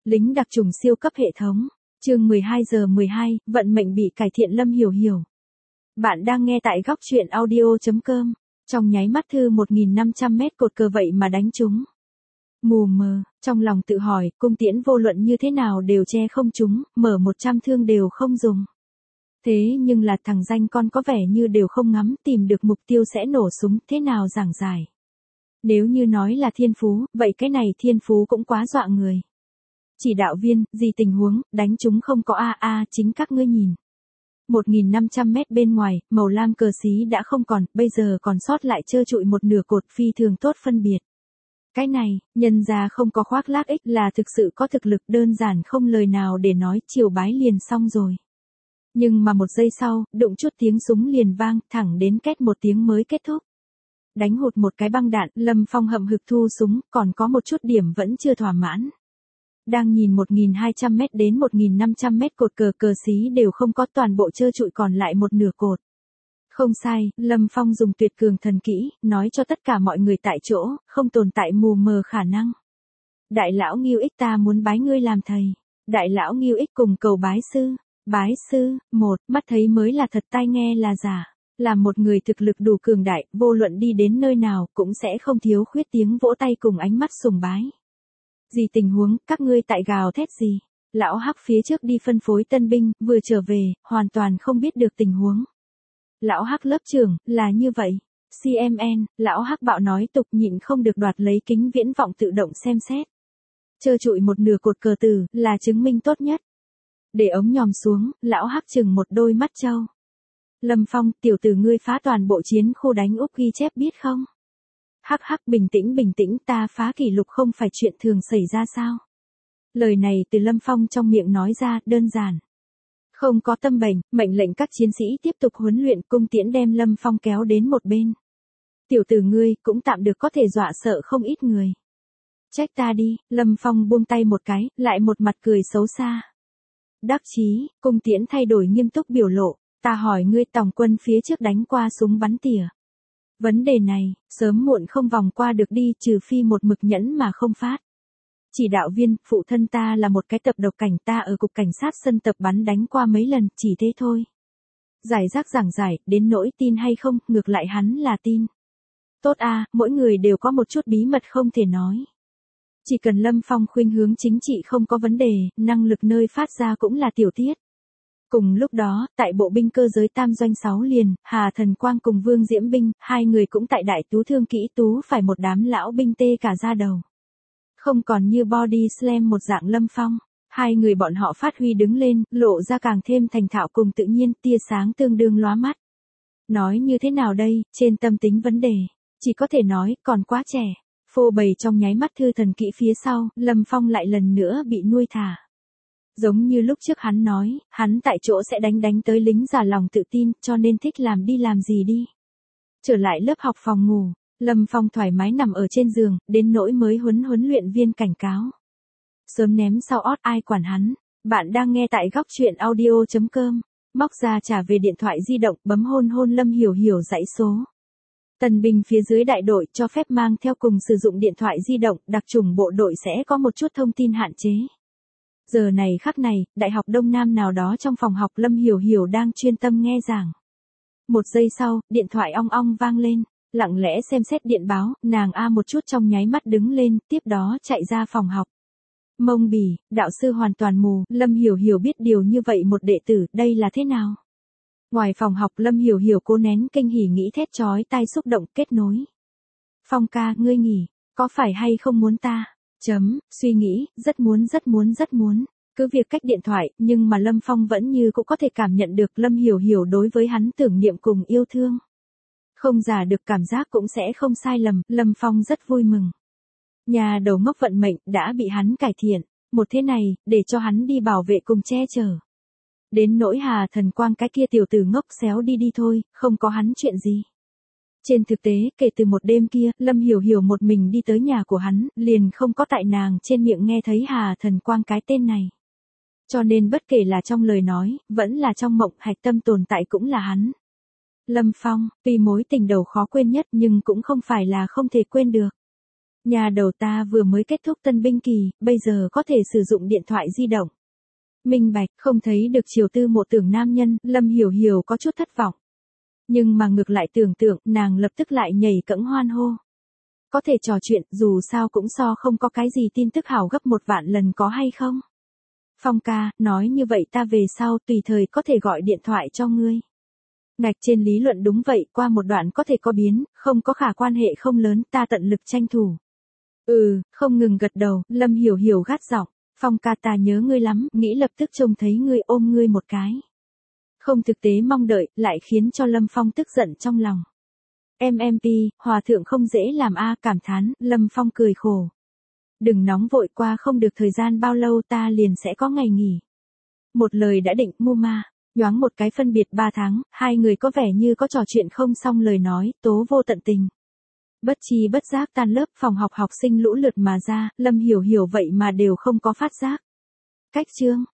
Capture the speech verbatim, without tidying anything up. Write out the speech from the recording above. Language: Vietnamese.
Lính đặc trùng siêu cấp hệ thống. Chương mười hai giờ mười hai, vận mệnh bị cải thiện Lâm Hiểu Hiểu. Bạn đang nghe tại góc truyện audio chấm com. Trong nháy mắt thư một nghìn năm trăm mét cột cờ vậy mà đánh trúng. Mù mờ, trong lòng tự hỏi, cung tiễn vô luận như thế nào đều che không trúng, mở một trăm thương đều không dùng. Thế nhưng là thằng danh con có vẻ như đều không ngắm tìm được mục tiêu sẽ nổ súng, thế nào giảng giải. Nếu như nói là thiên phú, vậy cái này thiên phú cũng quá dọa người. Chỉ đạo viên, gì tình huống, đánh chúng không có a a, chính các ngươi nhìn. một nghìn năm trăm mét bên ngoài, màu lam cờ xí đã không còn, bây giờ còn sót lại trơ trụi một nửa cột phi thường tốt phân biệt. Cái này, nhân ra không có khoác lác ích là thực sự có thực lực đơn giản không lời nào để nói, chiều bái liền xong rồi. Nhưng mà một giây sau, đụng chút tiếng súng liền vang, thẳng đến két một tiếng mới kết thúc. Đánh hụt một cái băng đạn, Lâm Phong hậm hực thu súng, còn có một chút điểm vẫn chưa thỏa mãn. Đang nhìn một nghìn hai trăm mét đến một nghìn năm trăm mét cột cờ cờ xí đều không có, toàn bộ trơ trụi còn lại một nửa cột. Không sai, Lâm Phong dùng tuyệt cường thần kỹ, nói cho tất cả mọi người tại chỗ, không tồn tại mù mờ khả năng. Đại lão Ngưu Ích ta muốn bái ngươi làm thầy. Đại lão Ngưu Ích cùng cầu bái sư. Bái sư, một, mắt thấy mới là thật, tai nghe là giả. Là một người thực lực đủ cường đại, vô luận đi đến nơi nào cũng sẽ không thiếu khuyết tiếng vỗ tay cùng ánh mắt sùng bái. Gì tình huống, các ngươi tại gào thét gì? Lão Hắc phía trước đi phân phối tân binh, vừa trở về, hoàn toàn không biết được tình huống. Lão Hắc lớp trưởng, là như vậy. xê em en, Lão Hắc bạo nói tục nhịn không được đoạt lấy kính viễn vọng tự động xem xét. Trơ trụi một nửa cột cờ tử, là chứng minh tốt nhất. Để ống nhòm xuống, Lão Hắc chừng một đôi mắt trâu. Lâm Phong, tiểu tử ngươi phá toàn bộ chiến khu đánh úp ghi chép biết không? Hắc hắc, bình tĩnh bình tĩnh, ta phá kỷ lục không phải chuyện thường xảy ra sao? Lời này từ Lâm Phong trong miệng nói ra, đơn giản. Không có tâm bệnh, mệnh lệnh các chiến sĩ tiếp tục huấn luyện, cung tiễn đem Lâm Phong kéo đến một bên. Tiểu tử ngươi, cũng tạm được có thể dọa sợ không ít người. Trách ta đi, Lâm Phong buông tay một cái, lại một mặt cười xấu xa. Đắc chí, cung tiễn thay đổi nghiêm túc biểu lộ, ta hỏi ngươi tòng quân phía trước đánh qua súng bắn tỉa. Vấn đề này, sớm muộn không vòng qua được đi, trừ phi một mực nhẫn mà không phát. Chỉ đạo viên, phụ thân ta là một cái tập độc cảnh, ta ở cục cảnh sát sân tập bắn đánh qua mấy lần, chỉ thế thôi. Giải rác giảng giải, đến nỗi tin hay không, ngược lại hắn là tin. Tốt a, mỗi người đều có một chút bí mật không thể nói. Chỉ cần Lâm Phong khuynh hướng chính trị không có vấn đề, năng lực nơi phát ra cũng là tiểu tiết. Cùng lúc đó, tại bộ binh cơ giới tam doanh sáu liền, Hà Thần Quang cùng Vương Diễm Binh, hai người cũng tại đại tú thương kỹ tú phải một đám lão binh tê cả da đầu. Không còn như body slam một dạng Lâm Phong, hai người bọn họ phát huy đứng lên, lộ ra càng thêm thành thạo cùng tự nhiên, tia sáng tương đương lóa mắt. Nói như thế nào đây, trên tâm tính vấn đề, chỉ có thể nói, còn quá trẻ. Phô bày trong nháy mắt thư thần kỹ phía sau, Lâm Phong lại lần nữa bị nuôi thả. Giống như lúc trước hắn nói, hắn tại chỗ sẽ đánh đánh tới lính già lòng tự tin, cho nên thích làm đi làm gì đi. Trở lại lớp học phòng ngủ, Lâm Phong thoải mái nằm ở trên giường, đến nỗi mới huấn huấn luyện viên cảnh cáo. Sớm ném sau ót ai quản hắn, bạn đang nghe tại góc truyện audio chấm com, móc ra trả về điện thoại di động, bấm hôn hôn Lâm Hiểu Hiểu dãy số. Tần binh phía dưới đại đội cho phép mang theo cùng sử dụng điện thoại di động, đặc chủng bộ đội sẽ có một chút thông tin hạn chế. Giờ này khắc này, Đại học Đông Nam nào đó trong phòng học Lâm Hiểu Hiểu đang chuyên tâm nghe giảng. Một giây sau, điện thoại ong ong vang lên, lặng lẽ xem xét điện báo, nàng a một chút trong nháy mắt đứng lên, tiếp đó chạy ra phòng học. Mông bì, đạo sư hoàn toàn mù, Lâm Hiểu Hiểu biết điều như vậy một đệ tử, đây là thế nào? Ngoài phòng học Lâm Hiểu Hiểu cố nén kinh hỉ nghĩ thét chói tai xúc động kết nối. Phong ca, ngươi nghỉ, có phải hay không muốn ta? Chấm, suy nghĩ, rất muốn rất muốn rất muốn. Cứ việc cách điện thoại, nhưng mà Lâm Phong vẫn như cũng có thể cảm nhận được Lâm Hiểu Hiểu đối với hắn tưởng niệm cùng yêu thương. Không giả được cảm giác cũng sẽ không sai lầm, Lâm Phong rất vui mừng. Nhà đầu ngốc vận mệnh đã bị hắn cải thiện, một thế này, để cho hắn đi bảo vệ cùng che chở. Đến nỗi Hà Thần Quang cái kia tiểu tử ngốc xéo đi đi thôi, không có hắn chuyện gì. Trên thực tế, kể từ một đêm kia, Lâm Hiểu Hiểu một mình đi tới nhà của hắn, liền không có tại nàng trên miệng nghe thấy Hà Thần Quang cái tên này. Cho nên bất kể là trong lời nói, vẫn là trong mộng, hạch tâm tồn tại cũng là hắn. Lâm Phong, tuy mối tình đầu khó quên nhất nhưng cũng không phải là không thể quên được. Nhà đầu ta vừa mới kết thúc tân binh kỳ, bây giờ có thể sử dụng điện thoại di động. Minh bạch, không thấy được chiều tư mộ tưởng nam nhân, Lâm Hiểu Hiểu có chút thất vọng. Nhưng mà ngược lại tưởng tượng, nàng lập tức lại nhảy cẫng hoan hô. Có thể trò chuyện, dù sao cũng so không có cái gì tin tức hảo gấp một vạn lần có hay không? Phong ca, nói như vậy ta về sau tùy thời có thể gọi điện thoại cho ngươi. Ngạch trên lý luận đúng vậy, qua một đoạn có thể có biến, không có khả quan hệ không lớn, ta tận lực tranh thủ. Ừ, không ngừng gật đầu, Lâm Hiểu Hiểu gắt giọng, Phong ca ta nhớ ngươi lắm, nghĩ lập tức trông thấy ngươi ôm ngươi một cái. Không thực tế mong đợi, lại khiến cho Lâm Phong tức giận trong lòng. em em pê, hòa thượng không dễ làm a, cảm thán, Lâm Phong cười khổ. Đừng nóng vội, qua không được thời gian bao lâu ta liền sẽ có ngày nghỉ. Một lời đã định, mu ma, nhoáng một cái phân biệt ba tháng, hai người có vẻ như có trò chuyện không xong lời nói, tố vô tận tình. Bất chi bất giác tan lớp, phòng học học sinh lũ lượt mà ra, Lâm Hiểu Hiểu vậy mà đều không có phát giác. Cách chương